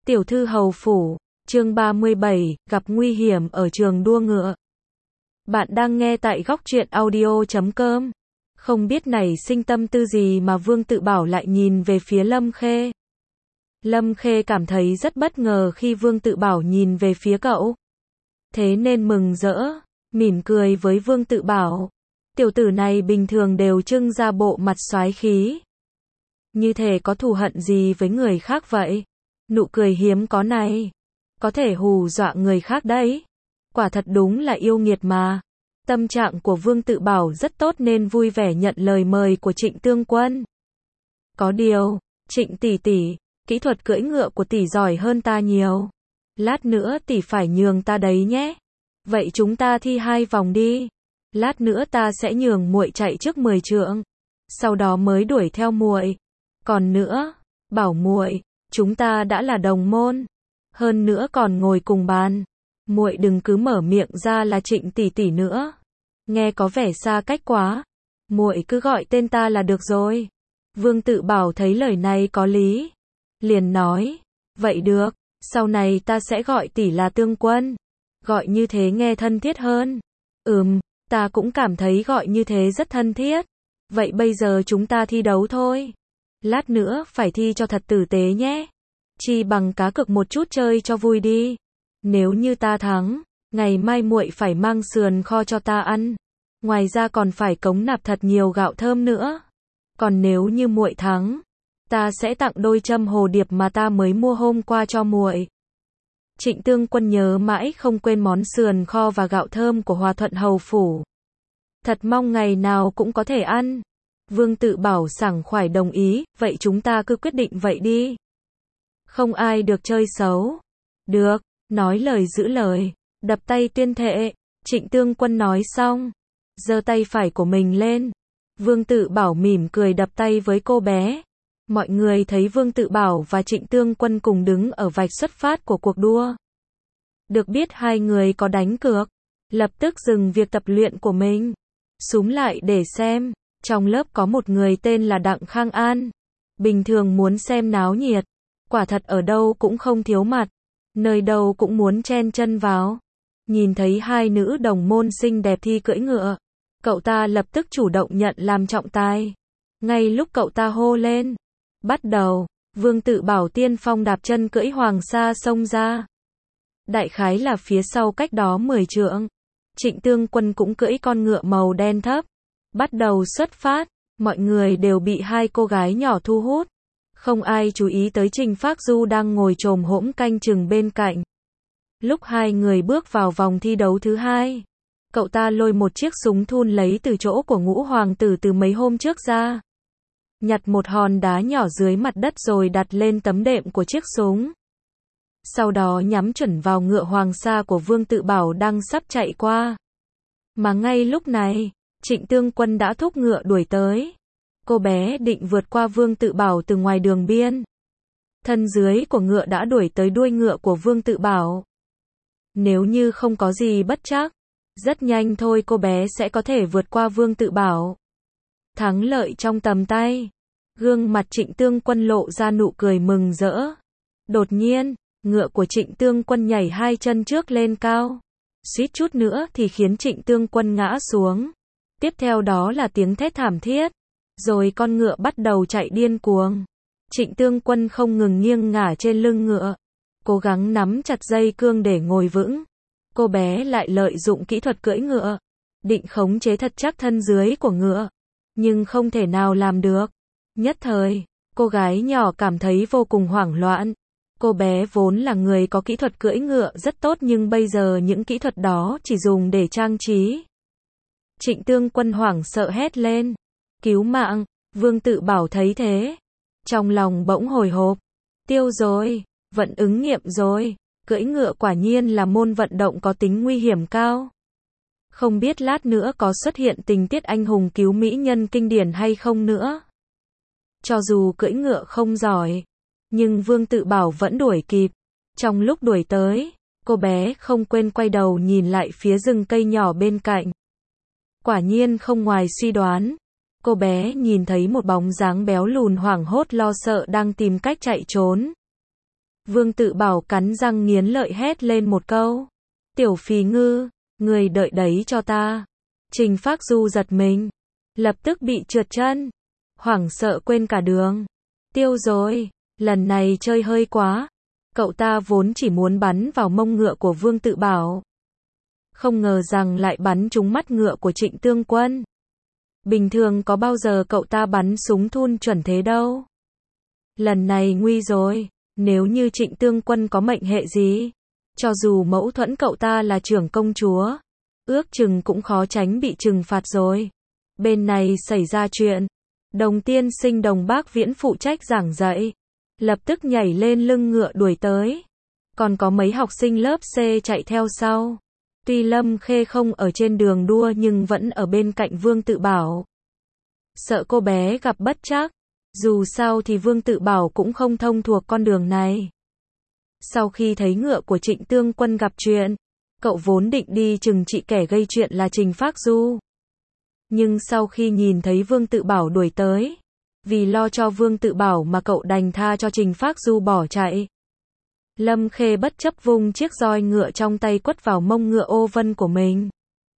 Tiểu thư hầu phủ, chương 37, gặp nguy hiểm ở trường đua ngựa. Bạn đang nghe tại góc truyện audio.com. Không biết nảy sinh tâm tư gì mà Vương Tự Bảo lại nhìn về phía Lâm Khê. Lâm Khê cảm thấy rất bất ngờ khi Vương Tự Bảo nhìn về phía cậu. Thế nên mừng rỡ, mỉm cười với Vương Tự Bảo. Tiểu tử này bình thường đều trưng ra bộ mặt soái khí. Như thể có thù hận gì với người khác vậy. Nụ cười hiếm có này, có thể hù dọa người khác đấy. Quả thật đúng là yêu nghiệt mà. Tâm trạng của Vương Tự Bảo rất tốt nên vui vẻ nhận lời mời của Trịnh Tương Quân. Có điều, Trịnh tỷ tỷ, kỹ thuật cưỡi ngựa của tỷ giỏi hơn ta nhiều. Lát nữa tỷ phải nhường ta đấy nhé. Vậy chúng ta thi 2 vòng đi. Lát nữa ta sẽ nhường muội chạy trước 10 trượng, sau đó mới đuổi theo muội. Còn nữa, bảo muội, chúng ta đã là đồng môn, hơn nữa còn ngồi cùng bàn. Muội đừng cứ mở miệng ra là Trịnh tỷ tỷ nữa, nghe có vẻ xa cách quá. Muội cứ gọi tên ta là được rồi. Vương Tự Bảo thấy lời này có lý, liền nói, vậy được, sau này ta sẽ gọi tỷ là Tương Quân. Gọi như thế nghe thân thiết hơn. Ta cũng cảm thấy gọi như thế rất thân thiết. Vậy bây giờ chúng ta thi đấu thôi. Lát nữa phải thi cho thật tử tế nhé. Chi bằng cá cược một chút chơi cho vui đi. Nếu như ta thắng, ngày mai muội phải mang sườn kho cho ta ăn. Ngoài ra còn phải cống nạp thật nhiều gạo thơm nữa. Còn nếu như muội thắng, ta sẽ tặng đôi châm hồ điệp mà ta mới mua hôm qua cho muội. Trịnh Tương Quân nhớ mãi không quên món sườn kho và gạo thơm của Hòa Thuận hầu phủ. Thật mong ngày nào cũng có thể ăn. Vương Tự Bảo sảng khoái đồng ý, vậy chúng ta cứ quyết định vậy đi. Không ai được chơi xấu. Được, nói lời giữ lời, đập tay tuyên thệ. Trịnh Tương Quân nói xong, giơ tay phải của mình lên. Vương Tự Bảo mỉm cười đập tay với cô bé. Mọi người thấy Vương Tự Bảo và Trịnh Tương Quân cùng đứng ở vạch xuất phát của cuộc đua. Được biết hai người có đánh cược, lập tức dừng việc tập luyện của mình, xúm lại để xem. Trong lớp có một người tên là Đặng Khang An, bình thường muốn xem náo nhiệt, quả thật ở đâu cũng không thiếu mặt, nơi đâu cũng muốn chen chân vào. Nhìn thấy hai nữ đồng môn xinh đẹp thi cưỡi ngựa, cậu ta lập tức chủ động nhận làm trọng tài. Ngay lúc cậu ta hô lên, bắt đầu, Vương Tự Bảo tiên phong đạp chân cưỡi hoàng sa xông ra. Đại khái là phía sau cách đó 10 trượng. Trịnh Tương Quân cũng cưỡi con ngựa màu đen thấp. Bắt đầu xuất phát, mọi người đều bị hai cô gái nhỏ thu hút. Không ai chú ý tới Trình Phác Du đang ngồi chồm hổm canh chừng bên cạnh. Lúc hai người bước vào vòng thi đấu thứ 2, cậu ta lôi một chiếc súng thun lấy từ chỗ của Ngũ hoàng tử từ mấy hôm trước ra. Nhặt một hòn đá nhỏ dưới mặt đất rồi đặt lên tấm đệm của chiếc súng. Sau đó nhắm chuẩn vào ngựa hoàng sa của Vương Tự Bảo đang sắp chạy qua. Mà ngay lúc này, Trịnh Tương Quân đã thúc ngựa đuổi tới. Cô bé định vượt qua Vương Tự Bảo từ ngoài đường biên. Thân dưới của ngựa đã đuổi tới đuôi ngựa của Vương Tự Bảo. Nếu như không có gì bất trắc, rất nhanh thôi cô bé sẽ có thể vượt qua Vương Tự Bảo. Thắng lợi trong tầm tay. Gương mặt Trịnh Tương Quân lộ ra nụ cười mừng rỡ. Đột nhiên, ngựa của Trịnh Tương Quân nhảy 2 chân trước lên cao. Suýt chút nữa thì khiến Trịnh Tương Quân ngã xuống. Tiếp theo đó là tiếng thét thảm thiết. Rồi con ngựa bắt đầu chạy điên cuồng. Trịnh Tương Quân không ngừng nghiêng ngả trên lưng ngựa, cố gắng nắm chặt dây cương để ngồi vững. Cô bé lại lợi dụng kỹ thuật cưỡi ngựa, định khống chế thật chắc thân dưới của ngựa, nhưng không thể nào làm được. Nhất thời, cô gái nhỏ cảm thấy vô cùng hoảng loạn. Cô bé vốn là người có kỹ thuật cưỡi ngựa rất tốt nhưng bây giờ những kỹ thuật đó chỉ dùng để trang trí. Trịnh Tương Quân hoảng sợ hét lên, cứu mạng. Vương Tự Bảo thấy thế, trong lòng bỗng hồi hộp. Tiêu rồi, vận ứng nghiệm rồi, cưỡi ngựa quả nhiên là môn vận động có tính nguy hiểm cao. Không biết lát nữa có xuất hiện tình tiết anh hùng cứu mỹ nhân kinh điển hay không nữa. Cho dù cưỡi ngựa không giỏi, nhưng Vương Tự Bảo vẫn đuổi kịp. Trong lúc đuổi tới, cô bé không quên quay đầu nhìn lại phía rừng cây nhỏ bên cạnh. Quả nhiên không ngoài suy đoán, cô bé nhìn thấy một bóng dáng béo lùn hoảng hốt lo sợ đang tìm cách chạy trốn. Vương Tự Bảo cắn răng nghiến lợi hét lên một câu. Tiểu phì ngư, người đợi đấy cho ta. Trình Phác Du giật mình, lập tức bị trượt chân, hoảng sợ quên cả đường. Tiêu rồi, lần này chơi hơi quá. Cậu ta vốn chỉ muốn bắn vào mông ngựa của Vương Tự Bảo, không ngờ rằng lại bắn trúng mắt ngựa của Trịnh Tương Quân. Bình thường có bao giờ cậu ta bắn súng thun chuẩn thế đâu. Lần này nguy rồi, nếu như Trịnh Tương Quân có mệnh hệ gì, cho dù mẫu thuẫn cậu ta là trưởng công chúa, ước chừng cũng khó tránh bị trừng phạt rồi. Bên này xảy ra chuyện, Đồng tiên sinh Đồng Bác Viễn phụ trách giảng dạy, lập tức nhảy lên lưng ngựa đuổi tới. Còn có mấy học sinh lớp C chạy theo sau. Tuy Lâm Khê không ở trên đường đua nhưng vẫn ở bên cạnh Vương Tự Bảo. Sợ cô bé gặp bất trắc, dù sao thì Vương Tự Bảo cũng không thông thuộc con đường này. Sau khi thấy ngựa của Trịnh Tương Quân gặp chuyện, cậu vốn định đi trừng trị kẻ gây chuyện là Trình Phác Du. Nhưng sau khi nhìn thấy Vương Tự Bảo đuổi tới, vì lo cho Vương Tự Bảo mà cậu đành tha cho Trình Phác Du bỏ chạy. Lâm Khê bất chấp vung chiếc roi ngựa trong tay quất vào mông ngựa Ô Vân của mình.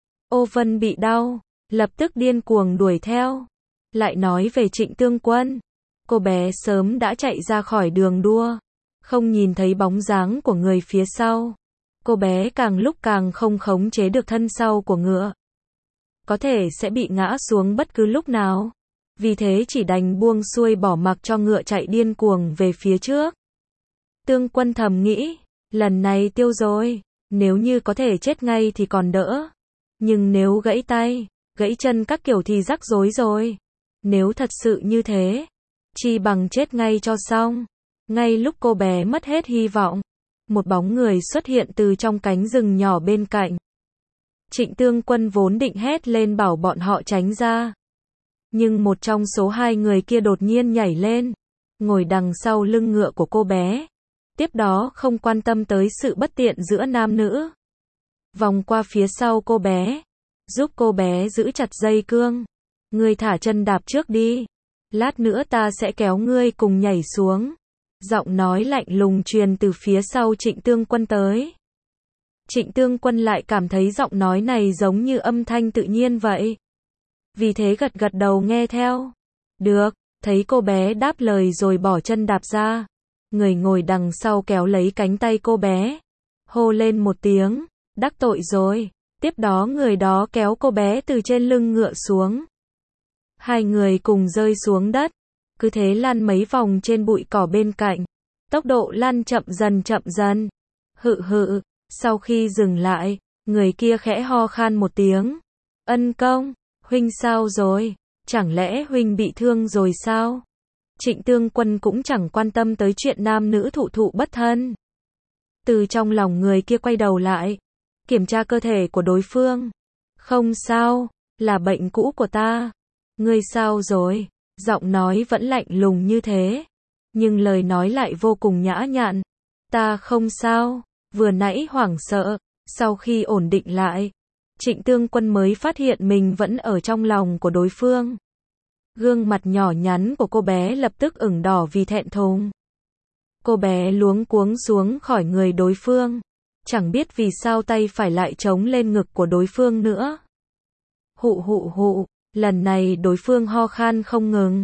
Ô Vân bị đau, lập tức điên cuồng đuổi theo. Lại nói về Trịnh Tương Quân, cô bé sớm đã chạy ra khỏi đường đua, không nhìn thấy bóng dáng của người phía sau. Cô bé càng lúc càng không khống chế được thân sau của ngựa, có thể sẽ bị ngã xuống bất cứ lúc nào. Vì thế chỉ đành buông xuôi bỏ mặc cho ngựa chạy điên cuồng về phía trước. Tương Quân thầm nghĩ, lần này tiêu rồi, nếu như có thể chết ngay thì còn đỡ. Nhưng nếu gãy tay, gãy chân các kiểu thì rắc rối rồi. Nếu thật sự như thế, chi bằng chết ngay cho xong. Ngay lúc cô bé mất hết hy vọng, một bóng người xuất hiện từ trong cánh rừng nhỏ bên cạnh. Trịnh Tương Quân vốn định hét lên bảo bọn họ tránh ra. Nhưng một trong số hai người kia đột nhiên nhảy lên, ngồi đằng sau lưng ngựa của cô bé. Tiếp đó không quan tâm tới sự bất tiện giữa nam nữ. Vòng qua phía sau cô bé, giúp cô bé giữ chặt dây cương. Ngươi thả chân đạp trước đi, lát nữa ta sẽ kéo ngươi cùng nhảy xuống. Giọng nói lạnh lùng truyền từ phía sau Trịnh Tương Quân tới. Trịnh Tương Quân lại cảm thấy giọng nói này giống như âm thanh tự nhiên vậy. Vì thế gật gật đầu nghe theo. Được, thấy cô bé đáp lời rồi bỏ chân đạp ra. Người ngồi đằng sau kéo lấy cánh tay cô bé, hô lên một tiếng, đắc tội rồi. Tiếp đó người đó kéo cô bé từ trên lưng ngựa xuống. Hai người cùng rơi xuống đất, cứ thế lăn mấy vòng trên bụi cỏ bên cạnh. Tốc độ lăn chậm dần. Hự hự, sau khi dừng lại, người kia khẽ ho khan một tiếng. Ân Công, huynh sao rồi? Chẳng lẽ huynh bị thương rồi sao? Trịnh Tương Quân cũng chẳng quan tâm tới chuyện nam nữ thụ thụ bất thân. Từ trong lòng người kia quay đầu lại, kiểm tra cơ thể của đối phương. Không sao, là bệnh cũ của ta. Ngươi sao rồi? Giọng nói vẫn lạnh lùng như thế, nhưng lời nói lại vô cùng nhã nhặn. Ta không sao, vừa nãy hoảng sợ, sau khi ổn định lại, Trịnh Tương Quân mới phát hiện mình vẫn ở trong lòng của đối phương. Gương mặt nhỏ nhắn của cô bé lập tức ửng đỏ vì thẹn thùng. Cô bé luống cuống xuống khỏi người đối phương, chẳng biết vì sao tay phải lại chống lên ngực của đối phương nữa. Hụ, lần này đối phương ho khan không ngừng.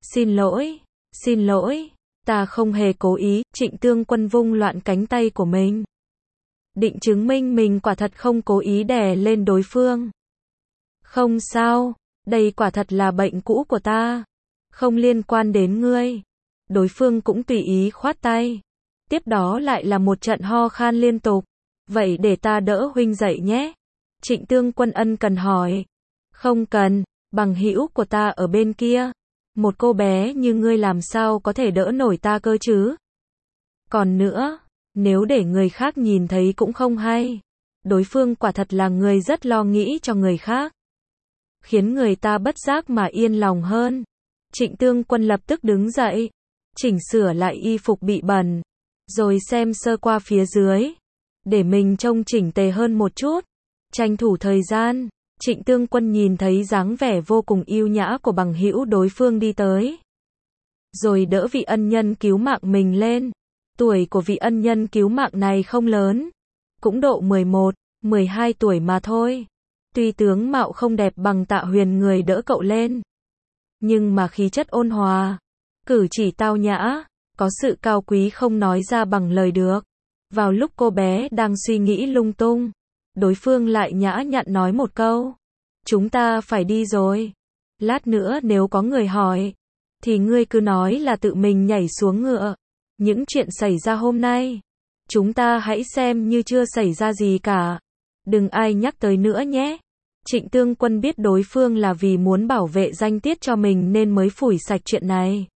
Xin lỗi, ta không hề cố ý. Trịnh Tương Quân vung loạn cánh tay của mình, định chứng minh mình quả thật không cố ý đè lên đối phương. Không sao, đây quả thật là bệnh cũ của ta, không liên quan đến ngươi. Đối phương cũng tùy ý khoát tay. Tiếp đó lại là một trận ho khan liên tục. Vậy để ta đỡ huynh dậy nhé. Trịnh Tương Quân ân cần hỏi. Không cần, bằng hữu của ta ở bên kia. Một cô bé như ngươi làm sao có thể đỡ nổi ta cơ chứ? Còn nữa, nếu để người khác nhìn thấy cũng không hay. Đối phương quả thật là người rất lo nghĩ cho người khác, khiến người ta bất giác mà yên lòng hơn. Trịnh Tương Quân lập tức đứng dậy, chỉnh sửa lại y phục bị bẩn, rồi xem sơ qua phía dưới, để mình trông chỉnh tề hơn một chút. Tranh thủ thời gian, Trịnh Tương Quân nhìn thấy dáng vẻ vô cùng yêu nhã của bằng hữu đối phương đi tới, rồi đỡ vị ân nhân cứu mạng mình lên. Tuổi của vị ân nhân cứu mạng này không lớn, cũng độ 11, 12 tuổi mà thôi. Tuy tướng mạo không đẹp bằng Tạ Huyền người đỡ cậu lên, nhưng mà khí chất ôn hòa, cử chỉ tao nhã, có sự cao quý không nói ra bằng lời được. Vào lúc cô bé đang suy nghĩ lung tung, đối phương lại nhã nhặn nói một câu. Chúng ta phải đi rồi. Lát nữa nếu có người hỏi, thì ngươi cứ nói là tự mình nhảy xuống ngựa. Những chuyện xảy ra hôm nay, chúng ta hãy xem như chưa xảy ra gì cả. Đừng ai nhắc tới nữa nhé. Trịnh Tương Quân biết đối phương là vì muốn bảo vệ danh tiết cho mình nên mới phủi sạch chuyện này.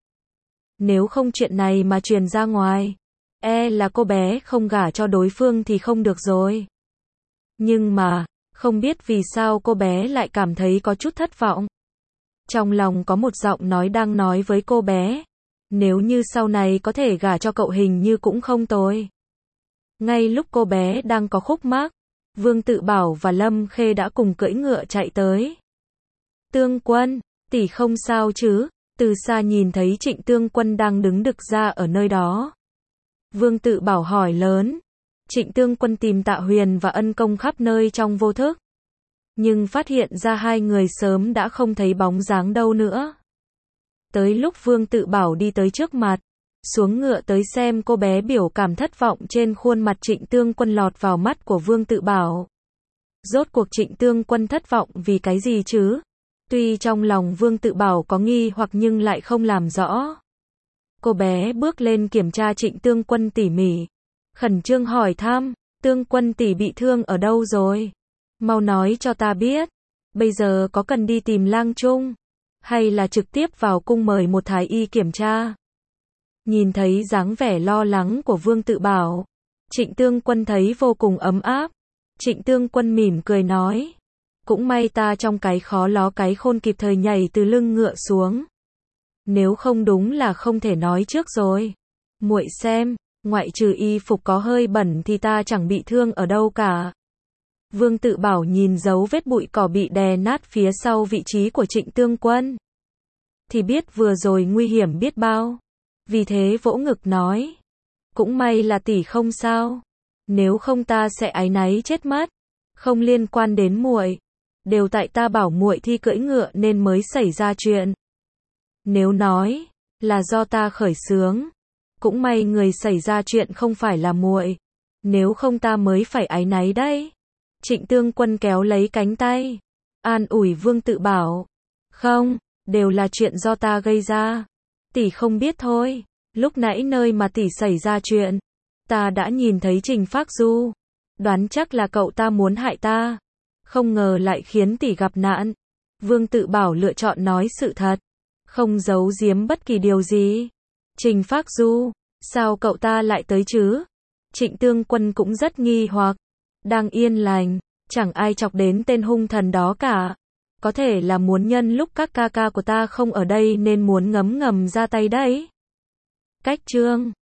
Nếu không chuyện này mà truyền ra ngoài, là cô bé không gả cho đối phương thì không được rồi. Nhưng mà, không biết vì sao cô bé lại cảm thấy có chút thất vọng. Trong lòng có một giọng nói đang nói với cô bé, nếu như sau này có thể gả cho cậu hình như cũng không tồi. Ngay lúc cô bé đang có khúc mắc, Vương Tự Bảo và Lâm Khê đã cùng cưỡi ngựa chạy tới. Tương Quân, tỷ không sao chứ? Từ xa nhìn thấy Trịnh Tương Quân đang đứng đực ra ở nơi đó. Vương Tự Bảo hỏi lớn. Trịnh Tương Quân tìm Tạ Huyền và Ân Công khắp nơi trong vô thức, nhưng phát hiện ra hai người sớm đã không thấy bóng dáng đâu nữa. Tới lúc Vương Tự Bảo đi tới trước mặt, xuống ngựa tới xem cô bé, biểu cảm thất vọng trên khuôn mặt Trịnh Tương Quân lọt vào mắt của Vương Tự Bảo. Rốt cuộc Trịnh Tương Quân thất vọng vì cái gì chứ? Tuy trong lòng Vương Tự Bảo có nghi hoặc nhưng lại không làm rõ. Cô bé bước lên kiểm tra Trịnh Tương Quân tỉ mỉ, khẩn trương hỏi thăm, Tương Quân tỷ bị thương ở đâu rồi? Mau nói cho ta biết, bây giờ có cần đi tìm Lang Trung, hay là trực tiếp vào cung mời một thái y kiểm tra? Nhìn thấy dáng vẻ lo lắng của Vương Tự Bảo, Trịnh Tương Quân thấy vô cùng ấm áp. Trịnh Tương Quân mỉm cười nói, cũng may ta trong cái khó ló cái khôn kịp thời nhảy từ lưng ngựa xuống. Nếu không đúng là không thể nói trước rồi. Muội xem, ngoại trừ y phục có hơi bẩn thì ta chẳng bị thương ở đâu cả. Vương Tự Bảo nhìn dấu vết bụi cỏ bị đè nát phía sau vị trí của Trịnh Tương Quân, thì biết vừa rồi nguy hiểm biết bao. Vì thế vỗ ngực nói, cũng may là tỷ không sao, nếu không ta sẽ áy náy chết mất. Không liên quan đến muội, đều tại ta bảo muội thi cưỡi ngựa nên mới xảy ra chuyện. Nếu nói là do ta khởi xướng, cũng may người xảy ra chuyện không phải là muội, nếu không ta mới phải áy náy đấy. Trịnh Tương Quân kéo lấy cánh tay, an ủi Vương Tự Bảo, không, đều là chuyện do ta gây ra. Tỷ không biết thôi, lúc nãy nơi mà tỷ xảy ra chuyện, ta đã nhìn thấy Trình Phác Du, đoán chắc là cậu ta muốn hại ta, không ngờ lại khiến tỷ gặp nạn. Vương Tự Bảo lựa chọn nói sự thật, không giấu giếm bất kỳ điều gì. Trình Phác Du, sao cậu ta lại tới chứ? Trịnh Tương Quân cũng rất nghi hoặc, đang yên lành, chẳng ai chọc đến tên hung thần đó cả. Có thể là muốn nhân lúc các ca ca của ta không ở đây nên muốn ngấm ngầm ra tay đấy. Cách chương